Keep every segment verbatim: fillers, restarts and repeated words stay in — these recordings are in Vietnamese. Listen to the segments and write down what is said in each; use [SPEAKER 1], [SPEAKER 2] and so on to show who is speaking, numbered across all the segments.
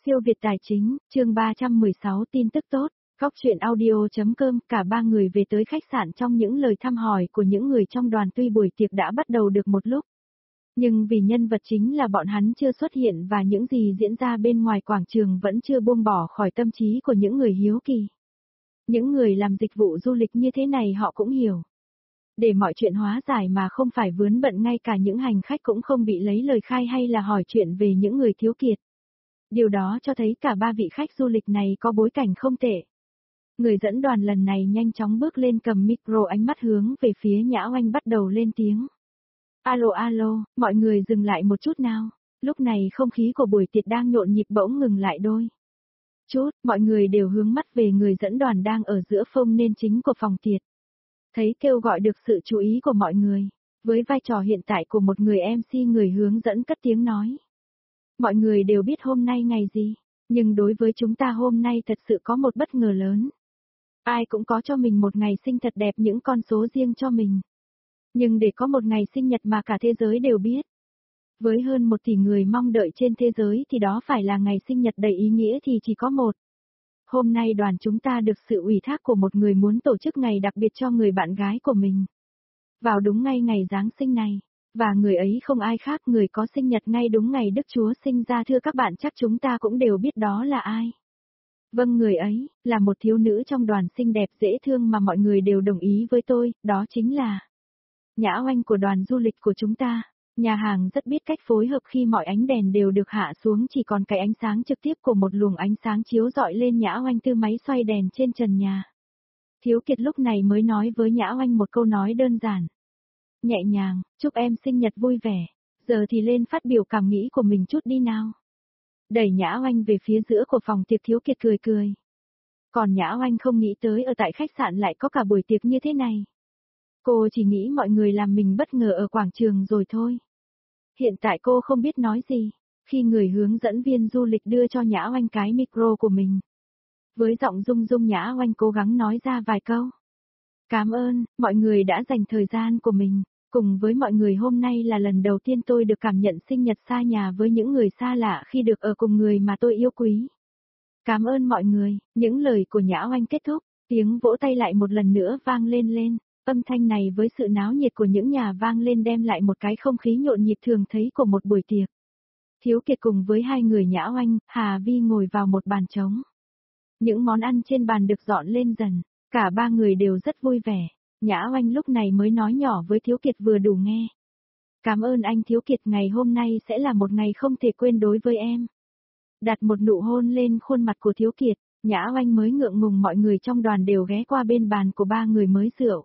[SPEAKER 1] Siêu Việt Tài Chính, chương ba trăm mười sáu tin tức tốt, Góc truyện audio.com, cả ba người về tới khách sạn trong những lời thăm hỏi của những người trong đoàn tuy buổi tiệc đã bắt đầu được một lúc. Nhưng vì nhân vật chính là bọn hắn chưa xuất hiện và những gì diễn ra bên ngoài quảng trường vẫn chưa buông bỏ khỏi tâm trí của những người hiếu kỳ. Những người làm dịch vụ du lịch như thế này họ cũng hiểu. Để mọi chuyện hóa giải mà không phải vướng bận, ngay cả những hành khách cũng không bị lấy lời khai hay là hỏi chuyện về những người thiếu kiệt. Điều đó cho thấy cả ba vị khách du lịch này có bối cảnh không tệ. Người dẫn đoàn lần này nhanh chóng bước lên cầm micro, ánh mắt hướng về phía Nhã Oanh bắt đầu lên tiếng. Alo alo, mọi người dừng lại một chút nào. Lúc này không khí của buổi tiệc đang nhộn nhịp bỗng ngừng lại đôi chút, mọi người đều hướng mắt về người dẫn đoàn đang ở giữa phông nên chính của phòng tiệc. Thấy kêu gọi được sự chú ý của mọi người, với vai trò hiện tại của một người em xê, người hướng dẫn cất tiếng nói. Mọi người đều biết hôm nay ngày gì, nhưng đối với chúng ta hôm nay thật sự có một bất ngờ lớn. Ai cũng có cho mình một ngày sinh thật đẹp, những con số riêng cho mình. Nhưng để có một ngày sinh nhật mà cả thế giới đều biết, với hơn một tỷ người mong đợi trên thế giới thì đó phải là ngày sinh nhật đầy ý nghĩa thì chỉ có một. Hôm nay đoàn chúng ta được sự ủy thác của một người muốn tổ chức ngày đặc biệt cho người bạn gái của mình. Vào đúng ngay ngày Giáng sinh này, và người ấy không ai khác, người có sinh nhật ngay đúng ngày Đức Chúa sinh ra. Thưa các bạn, chắc chúng ta cũng đều biết đó là ai. Vâng, người ấy là một thiếu nữ trong đoàn xinh đẹp dễ thương mà mọi người đều đồng ý với tôi, đó chính là Nhã Oanh của đoàn du lịch của chúng ta. Nhà hàng rất biết cách phối hợp khi mọi ánh đèn đều được hạ xuống, chỉ còn cái ánh sáng trực tiếp của một luồng ánh sáng chiếu rọi lên Nhã Oanh từ máy xoay đèn trên trần nhà. Thiếu Kiệt lúc này mới nói với Nhã Oanh một câu nói đơn giản, nhẹ nhàng, chúc em sinh nhật vui vẻ. Giờ thì lên phát biểu cảm nghĩ của mình chút đi nào. Đẩy Nhã Oanh về phía giữa của phòng tiệc, Thiếu Kiệt cười cười. Còn Nhã Oanh không nghĩ tới ở tại khách sạn lại có cả buổi tiệc như thế này. Cô chỉ nghĩ mọi người làm mình bất ngờ ở quảng trường rồi thôi. Hiện tại cô không biết nói gì, khi người hướng dẫn viên du lịch đưa cho Nhã Oanh cái micro của mình. Với giọng rung rung, Nhã Oanh cố gắng nói ra vài câu. Cảm ơn, mọi người đã dành thời gian của mình. Cùng với mọi người, hôm nay là lần đầu tiên tôi được cảm nhận sinh nhật xa nhà với những người xa lạ khi được ở cùng người mà tôi yêu quý. Cảm ơn mọi người. Những lời của Nhã Oanh kết thúc, tiếng vỗ tay lại một lần nữa vang lên lên. Âm thanh này với sự náo nhiệt của những nhà vang lên đem lại một cái không khí nhộn nhịp thường thấy của một buổi tiệc. Thiếu Kiệt cùng với hai người Nhã Oanh, Hà Vi ngồi vào một bàn trống. Những món ăn trên bàn được dọn lên dần, cả ba người đều rất vui vẻ. Nhã Oanh lúc này mới nói nhỏ với Thiếu Kiệt vừa đủ nghe. Cảm ơn anh Thiếu Kiệt, ngày hôm nay sẽ là một ngày không thể quên đối với em. Đặt một nụ hôn lên khuôn mặt của Thiếu Kiệt, Nhã Oanh mới ngượng ngùng. Mọi người trong đoàn đều ghé qua bên bàn của ba người mới rượu.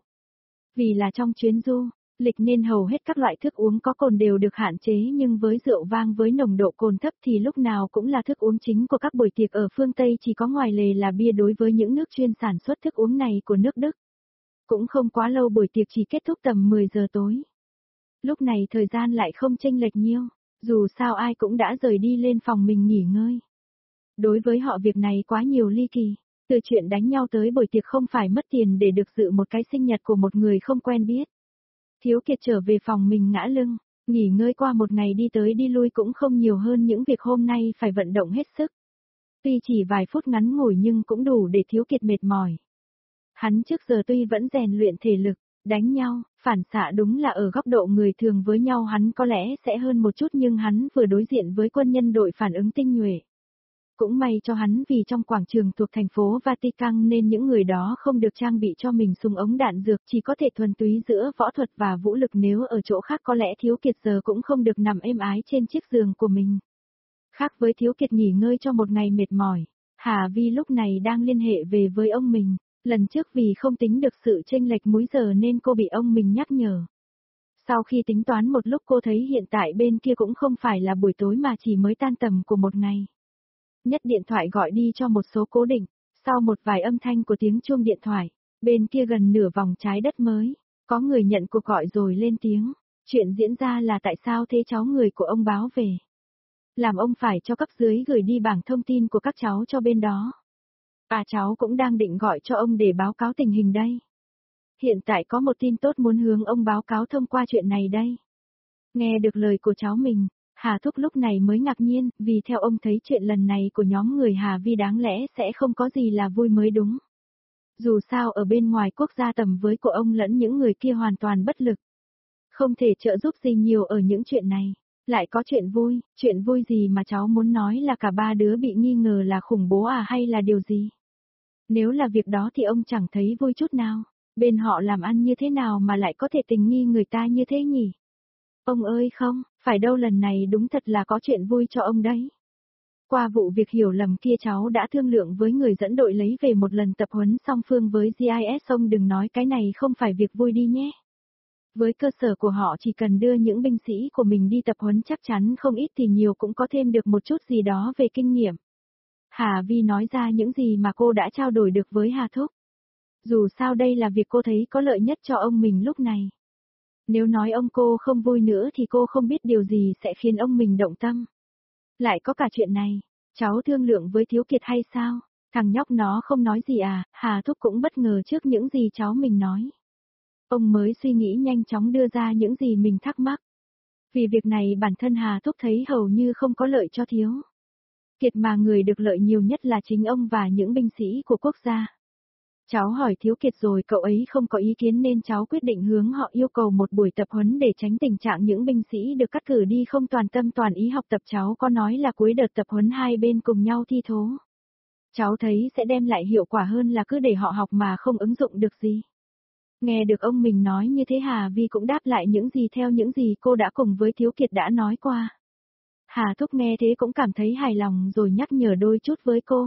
[SPEAKER 1] Vì là trong chuyến du lịch nên hầu hết các loại thức uống có cồn đều được hạn chế, nhưng với rượu vang với nồng độ cồn thấp thì lúc nào cũng là thức uống chính của các buổi tiệc ở phương Tây, chỉ có ngoài lề là bia đối với những nước chuyên sản xuất thức uống này của nước Đức. Cũng không quá lâu, buổi tiệc chỉ kết thúc tầm mười giờ tối. Lúc này thời gian lại không chênh lệch nhiêu, dù sao ai cũng đã rời đi lên phòng mình nghỉ ngơi. Đối với họ việc này quá nhiều ly kỳ. Từ chuyện đánh nhau tới buổi tiệc không phải mất tiền để được dự một cái sinh nhật của một người không quen biết. Thiếu Kiệt trở về phòng mình ngã lưng, nghỉ ngơi qua một ngày đi tới đi lui cũng không nhiều hơn những việc hôm nay phải vận động hết sức. Tuy chỉ vài phút ngắn ngủi nhưng cũng đủ để Thiếu Kiệt mệt mỏi. Hắn trước giờ tuy vẫn rèn luyện thể lực, đánh nhau, phản xạ đúng là ở góc độ người thường với nhau hắn có lẽ sẽ hơn một chút, nhưng hắn vừa đối diện với quân nhân đội phản ứng tinh nhuệ. Cũng may cho hắn vì trong quảng trường thuộc thành phố Vatican nên những người đó không được trang bị cho mình súng ống đạn dược, chỉ có thể thuần túy giữa võ thuật và vũ lực. Nếu ở chỗ khác có lẽ Thiếu Kiệt giờ cũng không được nằm êm ái trên chiếc giường của mình. Khác với Thiếu Kiệt nghỉ ngơi cho một ngày mệt mỏi, Hà Vi lúc này đang liên hệ về với ông mình. Lần trước vì không tính được sự chênh lệch múi giờ nên cô bị ông mình nhắc nhở. Sau khi tính toán một lúc cô thấy hiện tại bên kia cũng không phải là buổi tối mà chỉ mới tan tầm của một ngày. Nhất điện thoại gọi đi cho một số cố định, sau một vài âm thanh của tiếng chuông điện thoại, bên kia gần nửa vòng trái đất mới, có người nhận cuộc gọi rồi lên tiếng. Chuyện diễn ra là tại sao thế cháu, người của ông báo về. Làm ông phải cho cấp dưới gửi đi bảng thông tin của các cháu cho bên đó. À, cháu cũng đang định gọi cho ông để báo cáo tình hình đây. Hiện tại có một tin tốt muốn hướng ông báo cáo thông qua chuyện này đây. Nghe được lời của cháu mình, Hà Thúc lúc này mới ngạc nhiên, vì theo ông thấy chuyện lần này của nhóm người Hà Vi đáng lẽ sẽ không có gì là vui mới đúng. Dù sao ở bên ngoài quốc gia tầm với của ông lẫn những người kia hoàn toàn bất lực. Không thể trợ giúp gì nhiều ở những chuyện này. Lại có chuyện vui, chuyện vui gì mà cháu muốn nói là cả ba đứa bị nghi ngờ là khủng bố à hay là điều gì? Nếu là việc đó thì ông chẳng thấy vui chút nào. Bên họ làm ăn như thế nào mà lại có thể tình nghi người ta như thế nhỉ? Ông ơi không, phải đâu, lần này đúng thật là có chuyện vui cho ông đấy. Qua vụ việc hiểu lầm kia cháu đã thương lượng với người dẫn đội lấy về một lần tập huấn song phương với giê i ét, ông đừng nói cái này không phải việc vui đi nhé. Với cơ sở của họ chỉ cần đưa những binh sĩ của mình đi tập huấn chắc chắn không ít thì nhiều cũng có thêm được một chút gì đó về kinh nghiệm. Hà Vi nói ra những gì mà cô đã trao đổi được với Hà Thúc. Dù sao đây là việc cô thấy có lợi nhất cho ông mình lúc này. Nếu nói ông cô không vui nữa thì cô không biết điều gì sẽ khiến ông mình động tâm. Lại có cả chuyện này, cháu thương lượng với Thiếu Kiệt hay sao? Thằng nhóc nó không nói gì à? Hà Thúc cũng bất ngờ trước những gì cháu mình nói. Ông mới suy nghĩ nhanh chóng đưa ra những gì mình thắc mắc. Vì việc này bản thân Hà Thúc thấy hầu như không có lợi cho Thiếu Kiệt mà người được lợi nhiều nhất là chính ông và những binh sĩ của quốc gia. Cháu hỏi Thiếu Kiệt rồi cậu ấy không có ý kiến nên cháu quyết định hướng họ yêu cầu một buổi tập huấn để tránh tình trạng những binh sĩ được cắt cử đi không toàn tâm toàn ý học tập. Cháu có nói là cuối đợt tập huấn hai bên cùng nhau thi thố. Cháu thấy sẽ đem lại hiệu quả hơn là cứ để họ học mà không ứng dụng được gì. Nghe được ông mình nói như thế Hà Vi cũng đáp lại những gì theo những gì cô đã cùng với Thiếu Kiệt đã nói qua. Hà Thúc nghe thế cũng cảm thấy hài lòng rồi nhắc nhở đôi chút với cô.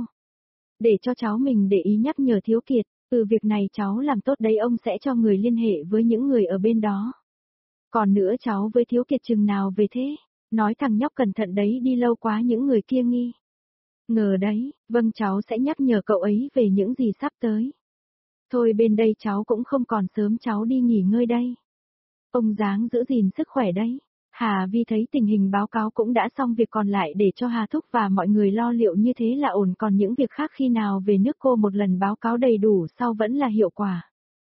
[SPEAKER 1] Để cho cháu mình để ý nhắc nhở Thiếu Kiệt, từ việc này cháu làm tốt đấy ông sẽ cho người liên hệ với những người ở bên đó. Còn nữa cháu với Thiếu Kiệt chừng nào về thế, nói thằng nhóc cẩn thận đấy đi lâu quá những người kia nghi. Ngờ đấy, vâng cháu sẽ nhắc nhở cậu ấy về những gì sắp tới. Thôi bên đây cháu cũng không còn sớm cháu đi nghỉ ngơi đây. Ông dáng giữ gìn sức khỏe đấy. Hà Vi thấy tình hình báo cáo cũng đã xong việc còn lại để cho Hà Thúc và mọi người lo liệu như thế là ổn, còn những việc khác khi nào về nước cô một lần báo cáo đầy đủ sau vẫn là hiệu quả.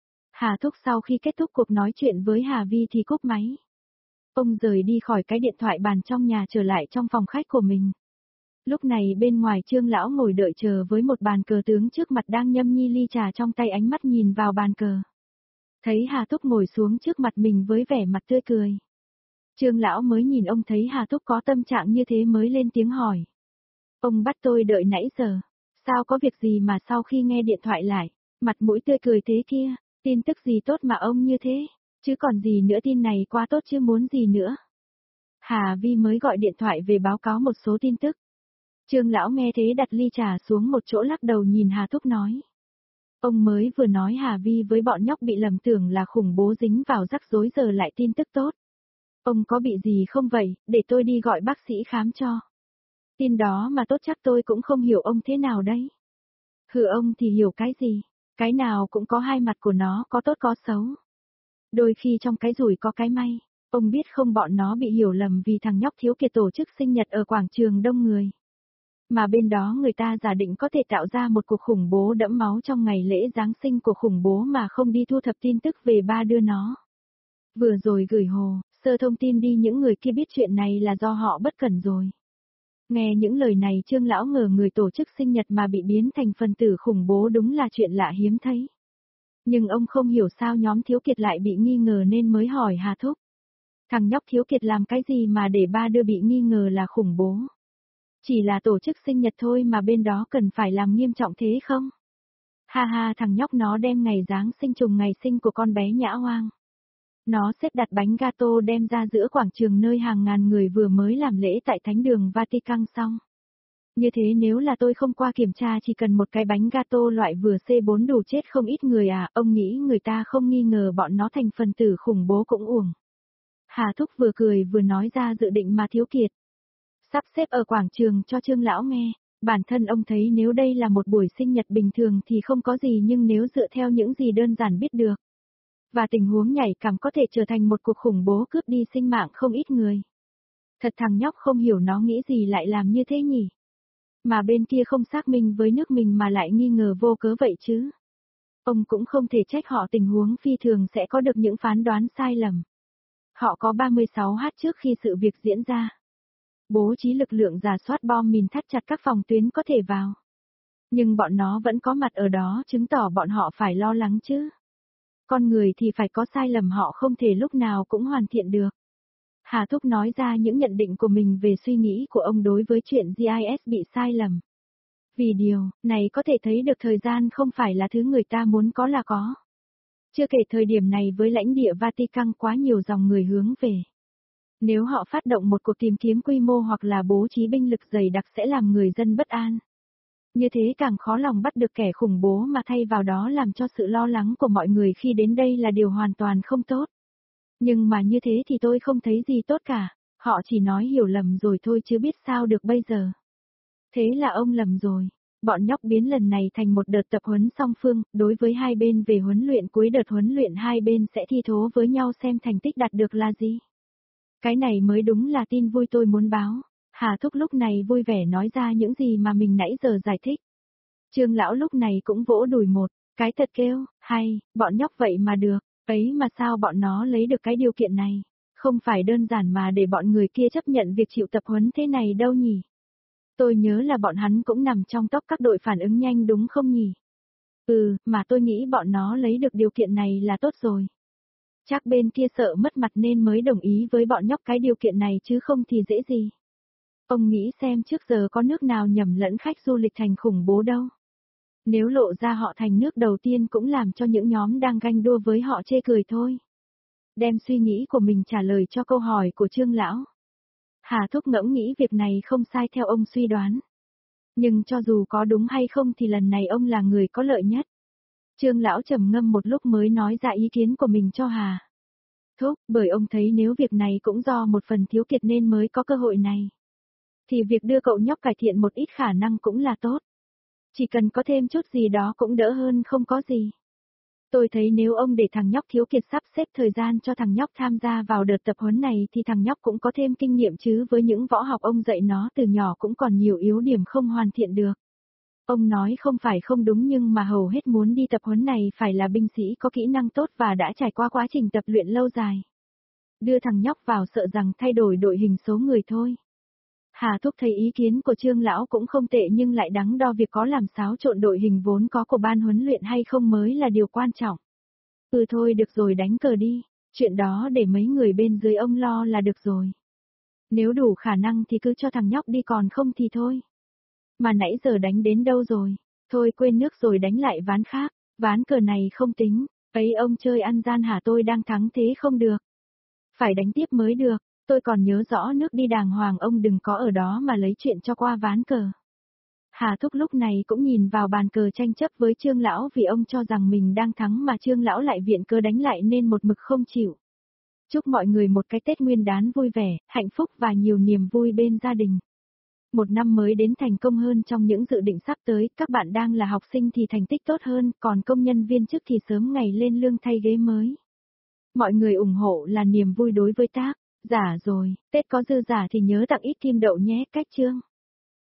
[SPEAKER 1] Hà Thúc sau khi kết thúc cuộc nói chuyện với Hà Vi thì cúp máy. Ông rời đi khỏi cái điện thoại bàn trong nhà trở lại trong phòng khách của mình. Lúc này bên ngoài Trương lão ngồi đợi chờ với một bàn cờ tướng trước mặt đang nhâm nhi ly trà trong tay, ánh mắt nhìn vào bàn cờ. Thấy Hà Thúc ngồi xuống trước mặt mình với vẻ mặt tươi cười. Trương lão mới nhìn ông thấy Hà Thúc có tâm trạng như thế mới lên tiếng hỏi. Ông bắt tôi đợi nãy giờ. Sao có việc gì mà sau khi nghe điện thoại lại, mặt mũi tươi cười thế kia, tin tức gì tốt mà ông như thế, chứ còn gì nữa, tin này quá tốt chứ muốn gì nữa. Hà Vi mới gọi điện thoại về báo cáo một số tin tức. Trương lão nghe thế đặt ly trà xuống một chỗ lắc đầu nhìn Hà Thúc nói. Ông mới vừa nói Hà Vi với bọn nhóc bị lầm tưởng là khủng bố dính vào rắc rối giờ lại tin tức tốt. Ông có bị gì không vậy, để tôi đi gọi bác sĩ khám cho. Tin đó mà tốt chắc tôi cũng không hiểu ông thế nào đấy. Hừ, ông thì hiểu cái gì, cái nào cũng có hai mặt của nó, có tốt có xấu. Đôi khi trong cái rủi có cái may, ông biết không, bọn nó bị hiểu lầm vì thằng nhóc Thiếu Kiệt tổ chức sinh nhật ở quảng trường đông người. Mà bên đó người ta giả định có thể tạo ra một cuộc khủng bố đẫm máu trong ngày lễ Giáng sinh của khủng bố mà không đi thu thập tin tức về ba đứa nó. Vừa rồi gửi hồ sơ thông tin đi, những người kia biết chuyện này là do họ bất cẩn rồi. Nghe những lời này Trương lão ngờ người tổ chức sinh nhật mà bị biến thành phần tử khủng bố đúng là chuyện lạ hiếm thấy. Nhưng ông không hiểu sao nhóm Thiếu Kiệt lại bị nghi ngờ nên mới hỏi Hà Thúc. Thằng nhóc Thiếu Kiệt làm cái gì mà để ba đứa bị nghi ngờ là khủng bố? Chỉ là tổ chức sinh nhật thôi mà bên đó cần phải làm nghiêm trọng thế không? Ha ha, thằng nhóc nó đem ngày Giáng sinh trùng ngày sinh của con bé Nhã Hoang. Nó xếp đặt bánh gato đem ra giữa quảng trường nơi hàng ngàn người vừa mới làm lễ tại thánh đường Vatican xong. Như thế nếu là tôi không qua kiểm tra chỉ cần một cái bánh gato loại vừa xê bốn đủ chết không ít người à, ông nghĩ người ta không nghi ngờ bọn nó thành phần tử khủng bố cũng uổng. Hà Thúc vừa cười vừa nói ra dự định mà Thiếu Kiệt sắp xếp ở quảng trường cho Trương lão nghe. Bản thân ông thấy nếu đây là một buổi sinh nhật bình thường thì không có gì, nhưng nếu dựa theo những gì đơn giản biết được, và tình huống nhảy cảm có thể trở thành một cuộc khủng bố cướp đi sinh mạng không ít người. Thật thằng nhóc không hiểu nó nghĩ gì lại làm như thế nhỉ? Mà bên kia không xác minh với nước mình mà lại nghi ngờ vô cớ vậy chứ. Ông cũng không thể trách họ, tình huống phi thường sẽ có được những phán đoán sai lầm. Họ có ba mươi sáu h trước khi sự việc diễn ra. bố trí lực lượng rà soát bom mìn thắt chặt các phòng tuyến có thể vào. Nhưng bọn nó vẫn có mặt ở đó chứng tỏ bọn họ phải lo lắng chứ. Con người thì phải có sai lầm, họ không thể lúc nào cũng hoàn thiện được. Hà Thúc nói ra những nhận định của mình về suy nghĩ của ông đối với chuyện giê i ét bị sai lầm. Vì điều này có thể thấy được thời gian không phải là thứ người ta muốn có là có. Chưa kể thời điểm này với lãnh địa Vatican quá nhiều dòng người hướng về. Nếu họ phát động một cuộc tìm kiếm quy mô hoặc là bố trí binh lực dày đặc sẽ làm người dân bất an. Như thế càng khó lòng bắt được kẻ khủng bố mà thay vào đó làm cho sự lo lắng của mọi người khi đến đây là điều hoàn toàn không tốt. Nhưng mà như thế thì tôi không thấy gì tốt cả, họ chỉ nói hiểu lầm rồi thôi chứ biết sao được bây giờ. Thế là ông lầm rồi. Bọn nhóc biến lần này thành một đợt tập huấn song phương, đối với hai bên về huấn luyện, cuối đợt huấn luyện hai bên sẽ thi thố với nhau xem thành tích đạt được là gì. Cái này mới đúng là tin vui tôi muốn báo. Hà Thúc lúc này vui vẻ nói ra những gì mà mình nãy giờ giải thích. Trương lão lúc này cũng vỗ đùi một cái thật kêu, hay, bọn nhóc vậy mà được, ấy mà sao bọn nó lấy được cái điều kiện này, không phải đơn giản mà để bọn người kia chấp nhận việc chịu tập huấn thế này đâu nhỉ. Tôi nhớ là bọn hắn cũng nằm trong top các đội phản ứng nhanh đúng không nhỉ? Ừ, mà tôi nghĩ bọn nó lấy được điều kiện này là tốt rồi. Chắc bên kia sợ mất mặt nên mới đồng ý với bọn nhóc cái điều kiện này chứ không thì dễ gì. Ông nghĩ xem trước giờ có nước nào nhầm lẫn khách du lịch thành khủng bố đâu. Nếu lộ ra họ thành nước đầu tiên cũng làm cho những nhóm đang ganh đua với họ chê cười thôi. Đem suy nghĩ của mình trả lời cho câu hỏi của Trương lão. Hà Thúc ngẫm nghĩ việc này không sai theo ông suy đoán. Nhưng cho dù có đúng hay không thì lần này ông là người có lợi nhất. Trương lão trầm ngâm một lúc mới nói ra ý kiến của mình cho Hà Thúc, bởi ông thấy nếu việc này cũng do một phần thiếu kiệt nên mới có cơ hội này. Thì việc đưa cậu nhóc cải thiện một ít khả năng cũng là tốt. Chỉ cần có thêm chút gì đó cũng đỡ hơn không có gì. Tôi thấy nếu ông để thằng nhóc thiếu kiệt sắp xếp thời gian cho thằng nhóc tham gia vào đợt tập huấn này thì thằng nhóc cũng có thêm kinh nghiệm chứ với những võ học ông dạy nó từ nhỏ cũng còn nhiều yếu điểm không hoàn thiện được. Ông nói không phải không đúng nhưng mà hầu hết muốn đi tập huấn này phải là binh sĩ có kỹ năng tốt và đã trải qua quá trình tập luyện lâu dài. Đưa thằng nhóc vào sợ rằng thay đổi đội hình số người thôi. Hà Thúc thấy ý kiến của Trương lão cũng không tệ nhưng lại đắn đo việc có làm xáo trộn đội hình vốn có của ban huấn luyện hay không mới là điều quan trọng. Ừ thôi được rồi đánh cờ đi, chuyện đó để mấy người bên dưới ông lo là được rồi. Nếu đủ khả năng thì cứ cho thằng nhóc đi còn không thì thôi. Mà nãy giờ đánh đến đâu rồi, thôi quên nước rồi đánh lại ván khác, ván cờ này không tính, ấy ông chơi ăn gian hả tôi đang thắng thế không được. Phải đánh tiếp mới được. Tôi còn nhớ rõ nước đi đàng hoàng ông đừng có ở đó mà lấy chuyện cho qua ván cờ. Hà Thúc lúc này cũng nhìn vào bàn cờ tranh chấp với Trương lão vì ông cho rằng mình đang thắng mà Trương lão lại viện cớ đánh lại nên một mực không chịu. Chúc mọi người một cái Tết Nguyên đán vui vẻ, hạnh phúc và nhiều niềm vui bên gia đình. Một năm mới đến thành công hơn trong những dự định sắp tới, các bạn đang là học sinh thì thành tích tốt hơn, còn công nhân viên chức thì sớm ngày lên lương thay ghế mới. Mọi người ủng hộ là niềm vui đối với tác. Giả rồi, Tết có dư giả thì nhớ tặng ít kim đậu nhé, cách chương.